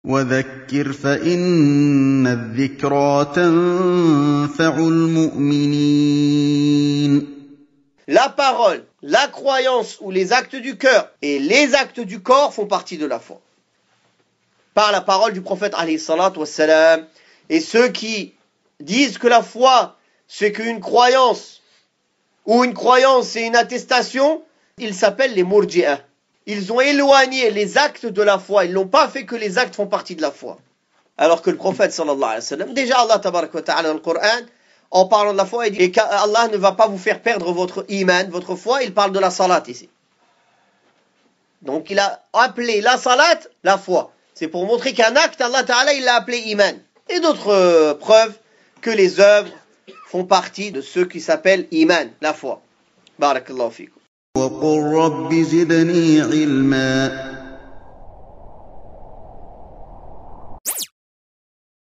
وذكر فإن الذكرى تنفع المؤمنين. La parole, la croyance ou les actes du cœur et les actes du corps font partie de la foi. Par la parole du prophète alayhi salatu wassalam. Et ceux qui disent que la foi c'est qu'une croyance ou une croyance c'est une attestation, ils s'appellent les murji'ah. Ils ont éloigné les actes de la foi, ils n'ont pas fait que les actes font partie de la foi. Alors que le prophète sallallahu alayhi wa sallam, déjà Allah tabaraka wa ta'ala dans le Coran, en parlant de la foi, il dit qu'Allah ne va pas vous faire perdre votre iman, votre foi, il parle de la salat ici. Donc il a appelé la salat la foi. C'est pour montrer qu'un acte, Allah ta'ala, il l'a appelé iman. Et d'autres preuves que les œuvres font partie de ce qui s'appelle iman, la foi. Barakallahu fikum. وقل رب زدني علما